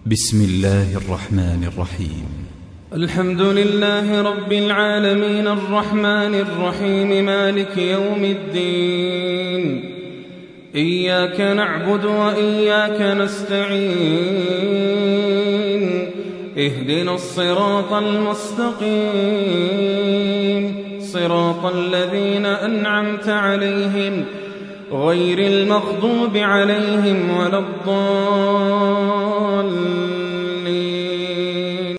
بسم الله الرحمن الرحيم. الحمد لله رب العالمين الرحمن الرحيم مالك يوم الدين. إياك نعبد وإياك نستعين. اهدنا الصراط المستقيم صراط الذين أنعمت عليهم غير المغضوب عليهم ولا الضالين.